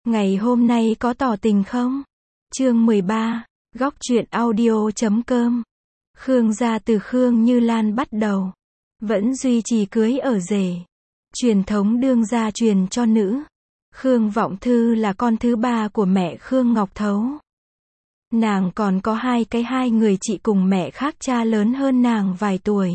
Ngày hôm nay có tỏ tình không? Chương 13, góc truyện audio.com. Khương gia từ Khương Như Lan bắt đầu, vẫn duy trì cưới ở rể. Truyền thống đương gia truyền cho nữ. Khương Vọng Thư là con thứ ba của mẹ Khương Ngọc Thấu. Nàng còn có hai người chị cùng mẹ khác cha lớn hơn nàng vài tuổi.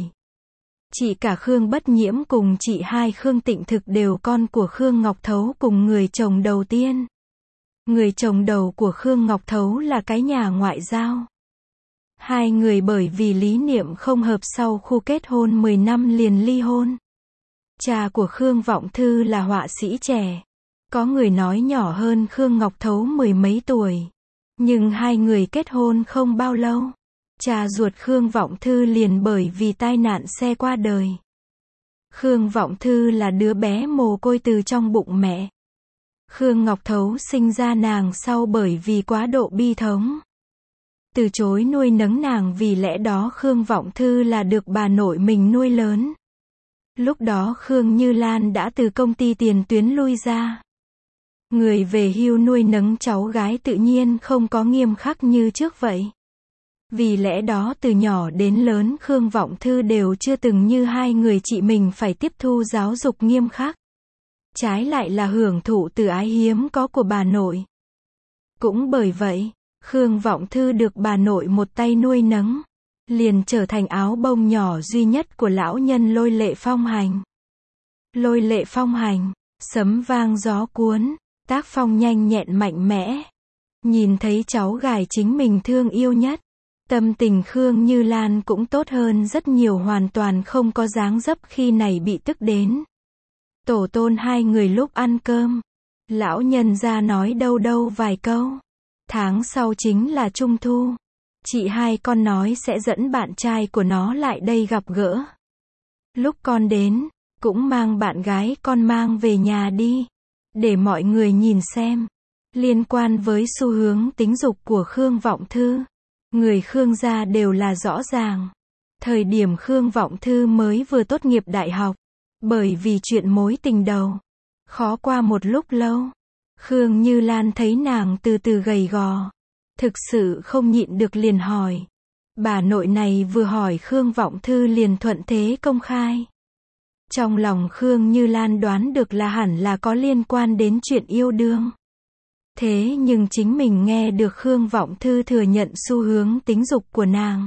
Chị cả Khương Bất Nhiễm cùng chị hai Khương Tịnh Thực đều con của Khương Ngọc Thấu cùng người chồng đầu tiên. Người chồng đầu của Khương Ngọc Thấu là cái nhà ngoại giao. Hai người bởi vì lý niệm không hợp sau khu kết hôn 10 năm liền ly hôn. Cha của Khương Vọng Thư là họa sĩ trẻ. Có người nói nhỏ hơn Khương Ngọc Thấu 10 mấy tuổi. Nhưng hai người kết hôn không bao lâu. Cha ruột Khương Vọng Thư liền bởi vì tai nạn xe qua đời. Khương Vọng Thư là đứa bé mồ côi từ trong bụng mẹ. Khương Ngọc Thấu sinh ra nàng sau bởi vì quá độ bi thống. Từ chối nuôi nấng nàng, vì lẽ đó Khương Vọng Thư là được bà nội mình nuôi lớn. Lúc đó Khương Như Lan đã từ công ty tiền tuyến lui ra. Người về hưu nuôi nấng cháu gái tự nhiên không có nghiêm khắc như trước vậy. Vì lẽ đó từ nhỏ đến lớn Khương Vọng Thư đều chưa từng như hai người chị mình phải tiếp thu giáo dục nghiêm khắc. Trái lại là hưởng thụ từ ái hiếm có của bà nội. Cũng bởi vậy, Khương Vọng Thư được bà nội một tay nuôi nấng, liền trở thành áo bông nhỏ duy nhất của lão nhân Lôi Lệ Phong Hành. Lôi Lệ Phong Hành, sấm vang gió cuốn, tác phong nhanh nhẹn mạnh mẽ. Nhìn thấy cháu gái chính mình thương yêu nhất, tâm tình Khương Như Lan cũng tốt hơn rất nhiều, hoàn toàn không có dáng dấp khi này bị tức đến. Tổ tôn hai người lúc ăn cơm, lão nhân ra nói đâu vài câu. Tháng sau chính là Trung Thu. Chị hai con nói sẽ dẫn bạn trai của nó lại đây gặp gỡ. Lúc con đến, cũng mang bạn gái con mang về nhà đi. Để mọi người nhìn xem. Liên quan với xu hướng tính dục của Khương Vọng Thư, người Khương gia đều là rõ ràng. Thời điểm Khương Vọng Thư mới vừa tốt nghiệp đại học, bởi vì chuyện mối tình đầu, khó qua một lúc lâu. Khương Như Lan thấy nàng từ từ gầy gò, thực sự không nhịn được liền hỏi. Bà nội này vừa hỏi Khương Vọng Thư liền thuận thế công khai. Trong lòng Khương Như Lan đoán được là hẳn là có liên quan đến chuyện yêu đương. Thế nhưng chính mình nghe được Khương Vọng Thư thừa nhận xu hướng tính dục của nàng.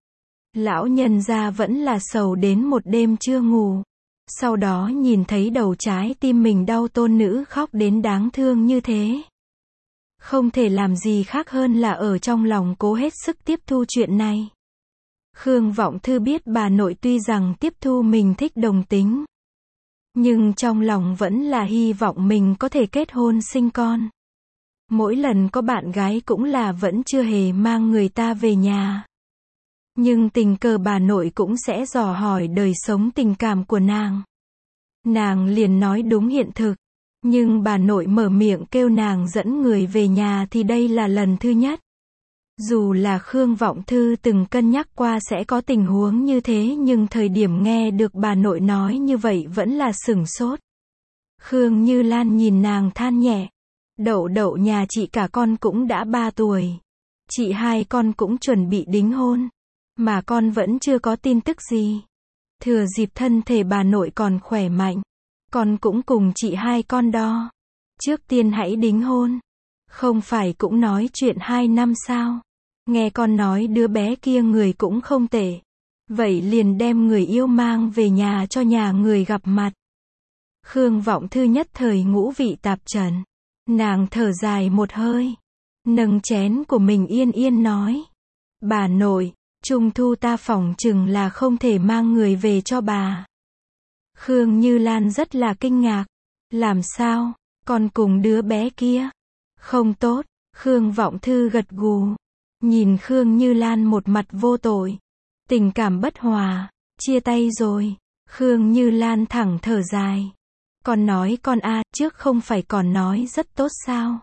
Lão nhân gia vẫn là sầu đến một đêm chưa ngủ. Sau đó nhìn thấy đầu trái tim mình đau, tôn nữ khóc đến đáng thương như thế. Không thể làm gì khác hơn là ở trong lòng cố hết sức tiếp thu chuyện này. Khương Vọng Thư biết bà nội tuy rằng tiếp thu mình thích đồng tính, nhưng trong lòng vẫn là hy vọng mình có thể kết hôn sinh con. Mỗi lần có bạn gái cũng là vẫn chưa hề mang người ta về nhà. Nhưng tình cờ bà nội cũng sẽ dò hỏi đời sống tình cảm của nàng. Nàng liền nói đúng hiện thực. Nhưng bà nội mở miệng kêu nàng dẫn người về nhà thì đây là lần thứ nhất. Dù là Khương Vọng Thư từng cân nhắc qua sẽ có tình huống như thế, nhưng thời điểm nghe được bà nội nói như vậy vẫn là sửng sốt. Khương Như Lan nhìn nàng than nhẹ. Đậu nhà chị cả con cũng đã 3 tuổi. Chị hai con cũng chuẩn bị đính hôn. Mà con vẫn chưa có tin tức gì. Thừa dịp thân thể bà nội còn khỏe mạnh, con cũng cùng chị hai con đo. Trước tiên hãy đính hôn. Không phải cũng nói chuyện 2 năm sao? Nghe con nói đứa bé kia người cũng không tệ. Vậy liền đem người yêu mang về nhà cho nhà người gặp mặt. Khương Vọng Thư nhất thời ngũ vị tạp trần. Nàng thở dài một hơi, nâng chén của mình yên nói. Bà nội, Trung Thu ta phỏng chừng là không thể mang người về cho bà. Khương Như Lan rất là kinh ngạc. Làm sao, con cùng đứa bé kia? Không tốt. Khương Vọng Thư gật gù. Nhìn Khương Như Lan một mặt vô tội. Tình cảm bất hòa. Chia tay rồi. Khương Như Lan thẳng thở dài. Con nói con trước không phải còn nói rất tốt sao?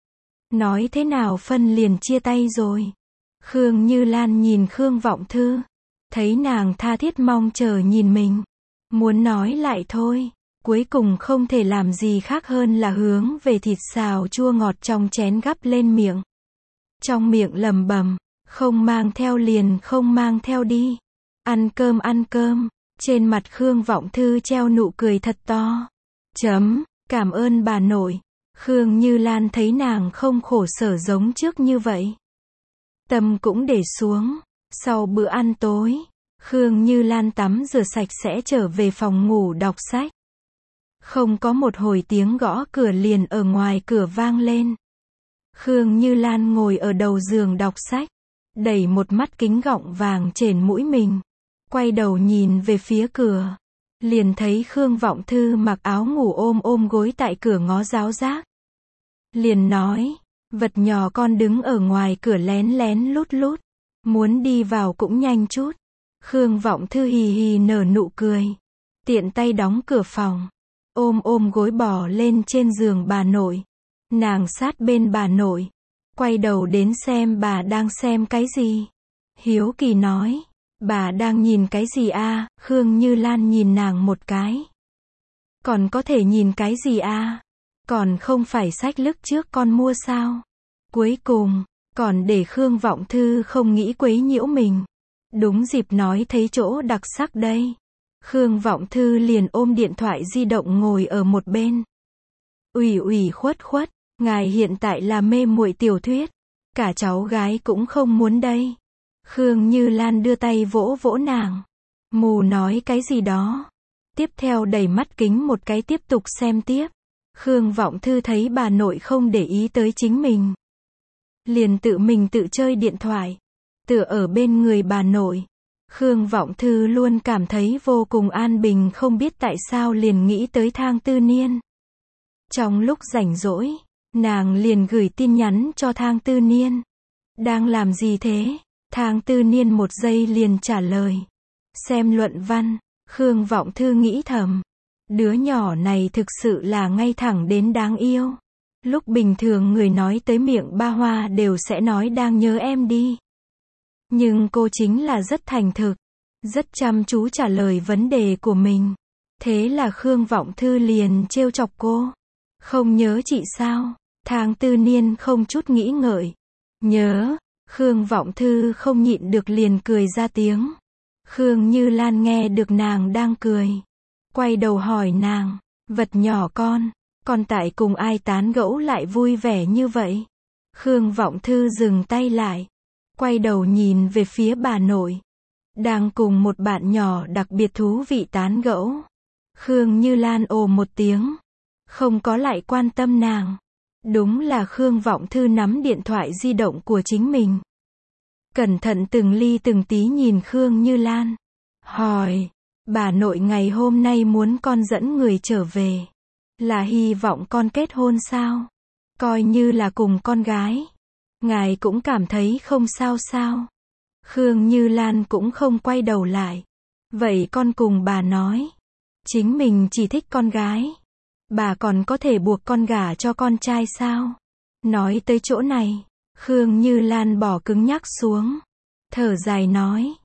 Nói thế nào phân liền chia tay rồi? Khương Như Lan nhìn Khương Vọng Thư, thấy nàng tha thiết mong chờ nhìn mình, muốn nói lại thôi, cuối cùng không thể làm gì khác hơn là hướng về thịt xào chua ngọt trong chén gắp lên miệng. Trong miệng lẩm bẩm, không mang theo liền không mang theo đi. Ăn cơm ăn cơm. Trên mặt Khương Vọng Thư treo nụ cười thật to. Cảm ơn bà nội. Khương Như Lan thấy nàng không khổ sở giống trước như vậy. Tâm cũng để xuống. Sau bữa ăn tối, Khương Như Lan tắm rửa sạch sẽ trở về phòng ngủ đọc sách. Không có một hồi tiếng gõ cửa liền ở ngoài cửa vang lên. Khương Như Lan ngồi ở đầu giường đọc sách, đẩy một mắt kính gọng vàng trên mũi mình, quay đầu nhìn về phía cửa, liền thấy Khương Vọng Thư mặc áo ngủ ôm gối tại cửa ngó giáo giác. Liền nói, vật nhỏ con đứng ở ngoài cửa lén lén lút lút, muốn đi vào cũng nhanh chút. Khương Vọng Thư hì hì nở nụ cười, tiện tay đóng cửa phòng, ôm gối bò lên trên giường bà nội. Nàng sát bên bà nội, quay đầu đến xem bà đang xem cái gì. Hiếu kỳ nói, bà đang nhìn cái gì a? Khương Như Lan nhìn nàng một cái. Còn có thể nhìn cái gì a? Còn không phải sách lúc trước con mua sao? Cuối cùng, còn để Khương Vọng Thư không nghĩ quấy nhiễu mình. Đúng dịp nói thấy chỗ đặc sắc đây. Khương Vọng Thư liền ôm điện thoại di động ngồi ở một bên. Ủy khuất, ngài hiện tại là mê muội tiểu thuyết. Cả cháu gái cũng không muốn đây. Khương Như Lan đưa tay vỗ vỗ nàng. Mù nói cái gì đó. Tiếp theo đẩy mắt kính một cái tiếp tục xem tiếp. Khương Vọng Thư thấy bà nội không để ý tới chính mình, liền tự mình tự chơi điện thoại, tựa ở bên người bà nội. Khương Vọng Thư luôn cảm thấy vô cùng an bình, không biết tại sao liền nghĩ tới Thang Tư Niên. Trong lúc rảnh rỗi, nàng liền gửi tin nhắn cho Thang Tư Niên. Đang làm gì thế? Thang Tư Niên một giây liền trả lời. Xem luận văn. Khương Vọng Thư nghĩ thầm. Đứa nhỏ này thực sự là ngay thẳng đến đáng yêu. Lúc bình thường người nói tới miệng ba hoa đều sẽ nói đang nhớ em đi. Nhưng cô chính là rất thành thực, rất chăm chú trả lời vấn đề của mình. Thế là Khương Vọng Thư liền trêu chọc cô. Không nhớ chị sao? Thang Tư Niên không chút nghĩ ngợi. Nhớ. Khương Vọng Thư không nhịn được liền cười ra tiếng. Khương Như Lan nghe được nàng đang cười, quay đầu hỏi nàng, vật nhỏ con tại cùng ai tán gẫu lại vui vẻ như vậy? Khương Vọng Thư dừng tay lại, quay đầu nhìn về phía bà nội, đang cùng một bạn nhỏ đặc biệt thú vị tán gẫu. Khương Như Lan ồ một tiếng, không có lại quan tâm nàng. Đúng là Khương Vọng Thư nắm điện thoại di động của chính mình, cẩn thận từng ly từng tí nhìn Khương Như Lan, hỏi, bà nội ngày hôm nay muốn con dẫn người trở về, là hy vọng con kết hôn sao? Coi như là cùng con gái, ngài cũng cảm thấy không sao sao? Khương Như Lan cũng không quay đầu lại. Vậy con cùng bà nói, chính mình chỉ thích con gái, bà còn có thể buộc con gả cho con trai sao? Nói tới chỗ này, Khương Như Lan bỏ cứng nhắc xuống, thở dài nói,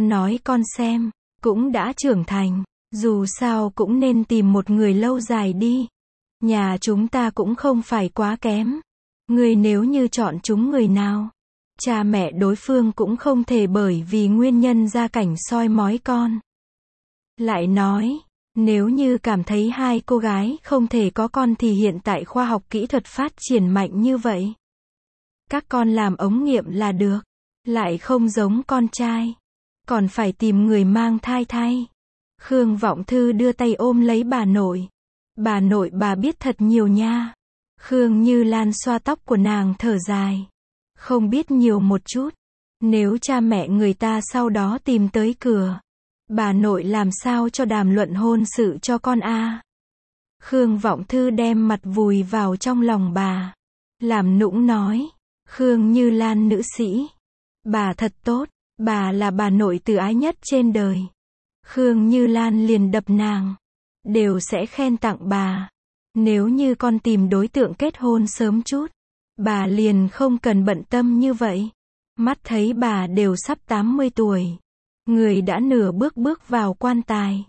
con xem, cũng đã trưởng thành, dù sao cũng nên tìm một người lâu dài đi. Nhà chúng ta cũng không phải quá kém. Người nếu như chọn chúng người nào, cha mẹ đối phương cũng không thể bởi vì nguyên nhân gia cảnh soi mói con. Lại nói, nếu như cảm thấy hai cô gái không thể có con thì hiện tại khoa học kỹ thuật phát triển mạnh như vậy, các con làm ống nghiệm là được, lại không giống con trai, còn phải tìm người mang thai thay. Khương Vọng Thư đưa tay ôm lấy bà nội. Bà nội bà biết thật nhiều nha. Khương Như Lan xoa tóc của nàng thở dài. Không biết nhiều một chút. Nếu cha mẹ người ta sau đó tìm tới cửa, bà nội làm sao cho đàm luận hôn sự cho con a? Khương Vọng Thư đem mặt vùi vào trong lòng bà, làm nũng nói, Khương Như Lan nữ sĩ, bà thật tốt, bà là bà nội từ ái nhất trên đời. Khương Như Lan liền đập nàng, đều sẽ khen tặng bà. Nếu như con tìm đối tượng kết hôn sớm chút, bà liền không cần bận tâm như vậy. Mắt thấy bà đều sắp 80 tuổi, người đã nửa bước vào quan tài.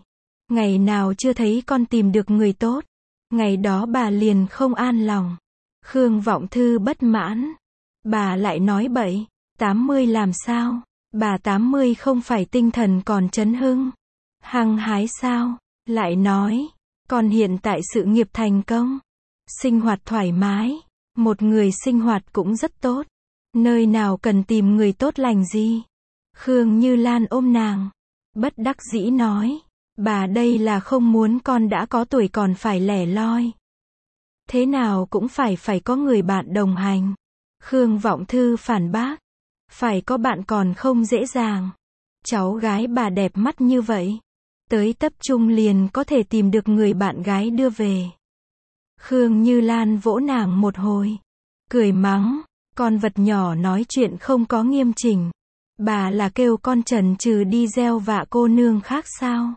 Ngày nào chưa thấy con tìm được người tốt, ngày đó bà liền không an lòng. Khương Vọng Thư bất mãn. Bà lại nói bậy, 80 làm sao? Bà 80 không phải tinh thần còn chấn hưng, hăng hái sao? Lại nói, con hiện tại sự nghiệp thành công, sinh hoạt thoải mái, một người sinh hoạt cũng rất tốt, nơi nào cần tìm người tốt lành gì? Khương Như Lan ôm nàng, bất đắc dĩ nói, bà đây là không muốn con đã có tuổi còn phải lẻ loi. Thế nào cũng phải có người bạn đồng hành. Khương Vọng Thư phản bác, phải có bạn còn không dễ dàng. Cháu gái bà đẹp mắt như vậy, tới tập trung liền có thể tìm được người bạn gái đưa về. Khương Như Lan vỗ nàng một hồi, cười mắng, con vật nhỏ nói chuyện không có nghiêm chỉnh. Bà là kêu con chần chừ đi gieo vạ cô nương khác sao?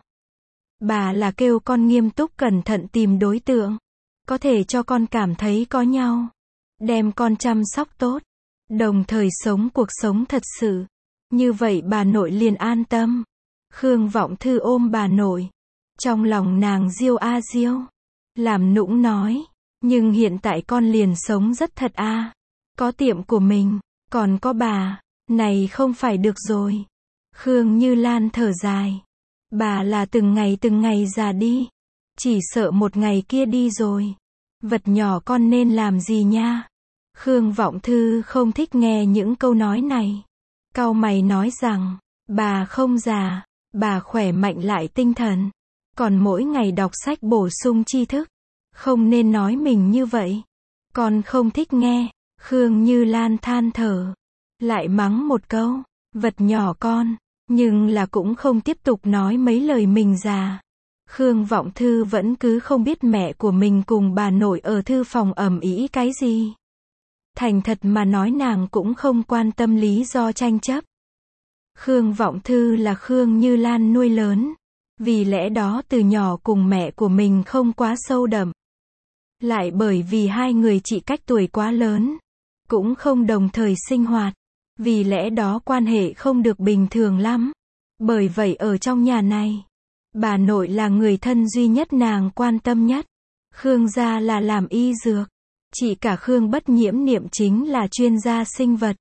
Bà là kêu con nghiêm túc cẩn thận tìm đối tượng, có thể cho con cảm thấy có nhau, đem con chăm sóc tốt, đồng thời sống cuộc sống thật sự. Như vậy bà nội liền an tâm. Khương Vọng Thư ôm bà nội, trong lòng nàng diêu a diêu, làm nũng nói, nhưng hiện tại con liền sống rất thật a, có tiệm của mình, còn có bà, này không phải được rồi. Khương Như Lan thở dài, bà là từng ngày già đi, chỉ sợ một ngày kia đi rồi, vật nhỏ con nên làm gì nha? Khương Vọng Thư không thích nghe những câu nói này, cau mày nói rằng, bà không già, bà khỏe mạnh lại tinh thần, còn mỗi ngày đọc sách bổ sung tri thức, không nên nói mình như vậy. Con không thích nghe. Khương Như Lan than thở, lại mắng một câu, vật nhỏ con, nhưng là cũng không tiếp tục nói mấy lời mình già. Khương Vọng Thư vẫn cứ không biết mẹ của mình cùng bà nội ở thư phòng ầm ĩ cái gì. Thành thật mà nói nàng cũng không quan tâm lý do tranh chấp. Khương Vọng Thư là Khương Như Lan nuôi lớn, vì lẽ đó từ nhỏ cùng mẹ của mình không quá sâu đậm. Lại bởi vì hai người chỉ cách tuổi quá lớn, cũng không đồng thời sinh hoạt, vì lẽ đó quan hệ không được bình thường lắm. Bởi vậy ở trong nhà này, bà nội là người thân duy nhất nàng quan tâm nhất. Khương gia là làm y dược, chị cả Khương Bất Nhiễm Niệm chính là chuyên gia sinh vật,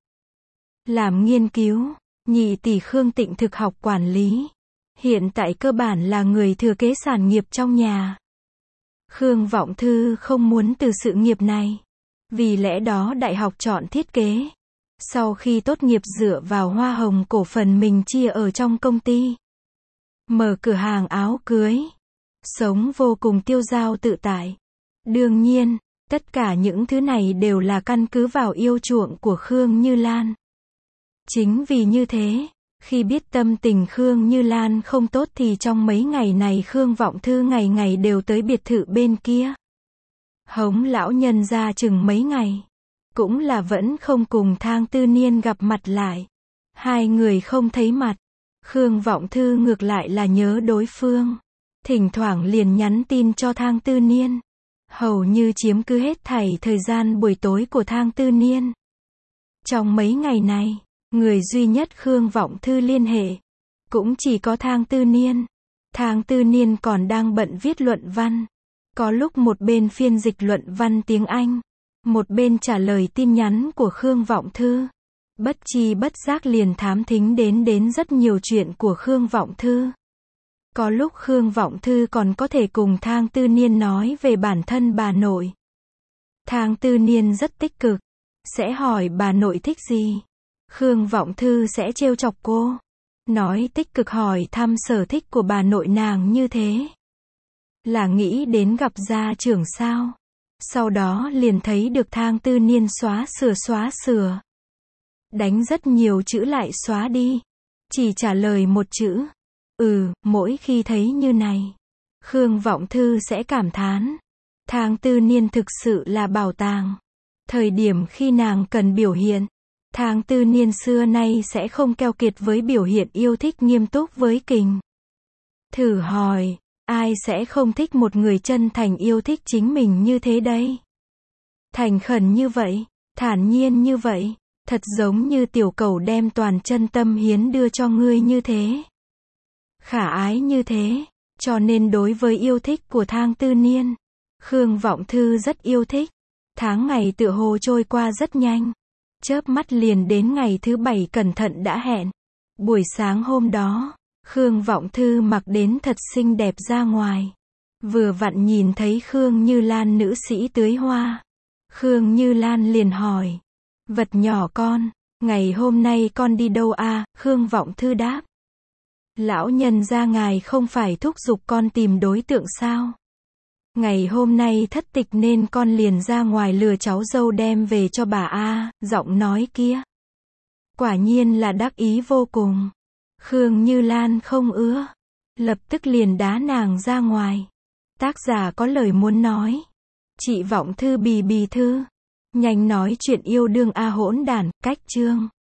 làm nghiên cứu. Nhị tỷ Khương Tịnh thực học quản lý, hiện tại cơ bản là người thừa kế sản nghiệp trong nhà. Khương Vọng Thư không muốn từ sự nghiệp này, vì lẽ đó đại học chọn thiết kế. Sau khi tốt nghiệp dựa vào hoa hồng cổ phần mình chia ở trong công ty, mở cửa hàng áo cưới, sống vô cùng tiêu dao tự tại. Đương nhiên, tất cả những thứ này đều là căn cứ vào yêu chuộng của Khương Như Lan. Chính vì như thế, khi biết tâm tình Khương Như Lan không tốt thì trong mấy ngày này Khương Vọng Thư ngày ngày đều tới biệt thự bên kia, hống lão nhân ra chừng mấy ngày. Cũng là vẫn không cùng Thang Tư Niên gặp mặt lại. Hai người không thấy mặt. Khương Vọng Thư ngược lại là nhớ đối phương. Thỉnh thoảng liền nhắn tin cho Thang Tư Niên. Hầu như chiếm cứ hết thảy thời gian buổi tối của Thang Tư Niên. Trong mấy ngày này, người duy nhất Khương Vọng Thư liên hệ, cũng chỉ có Thang Tư Niên. Thang Tư Niên còn đang bận viết luận văn. Có lúc một bên phiên dịch luận văn tiếng Anh, một bên trả lời tin nhắn của Khương Vọng Thư. Bất chi bất giác liền thám thính đến rất nhiều chuyện của Khương Vọng Thư. Có lúc Khương Vọng Thư còn có thể cùng Thang Tư Niên nói về bản thân bà nội. Thang Tư Niên rất tích cực, sẽ hỏi bà nội thích gì. Khương Vọng Thư sẽ trêu chọc cô, nói tích cực hỏi thăm sở thích của bà nội nàng như thế. Là nghĩ đến gặp gia trưởng sao? Sau đó liền thấy được Thang Tư Niên xóa sửa. Đánh rất nhiều chữ lại xóa đi. Chỉ trả lời một chữ. Mỗi khi thấy như này, Khương Vọng Thư sẽ cảm thán. Thang Tư Niên thực sự là bảo tàng. Thời điểm khi nàng cần biểu hiện, Thang Tư Niên xưa nay sẽ không keo kiệt với biểu hiện yêu thích nghiêm túc với kình. Thử hỏi, ai sẽ không thích một người chân thành yêu thích chính mình như thế đây? Thành khẩn như vậy, thản nhiên như vậy, thật giống như tiểu cầu đem toàn chân tâm hiến đưa cho ngươi như thế. Khả ái như thế, Cho nên đối với yêu thích của Thang Tư Niên, Khương Vọng Thư rất yêu thích. Tháng ngày tựa hồ trôi qua rất nhanh. Chớp mắt liền đến ngày thứ 7 cẩn thận đã hẹn. Buổi sáng hôm đó, Khương Vọng Thư mặc đến thật xinh đẹp ra ngoài. Vừa vặn nhìn thấy Khương Như Lan nữ sĩ tưới hoa. Khương Như Lan liền hỏi. Vật nhỏ con, ngày hôm nay con đi đâu à? Khương Vọng Thư đáp. Lão nhân gia ngài không phải thúc giục con tìm đối tượng sao? Ngày hôm nay thất tịch nên con liền ra ngoài lừa cháu dâu đem về cho bà a. Giọng nói kia quả nhiên là đắc ý vô cùng. Khương Như Lan không ưa, lập tức liền đá nàng ra ngoài. Tác giả có lời muốn nói. Chị Vọng Thư bì thư. Nhanh nói chuyện yêu đương a hỗn đản, cách chương.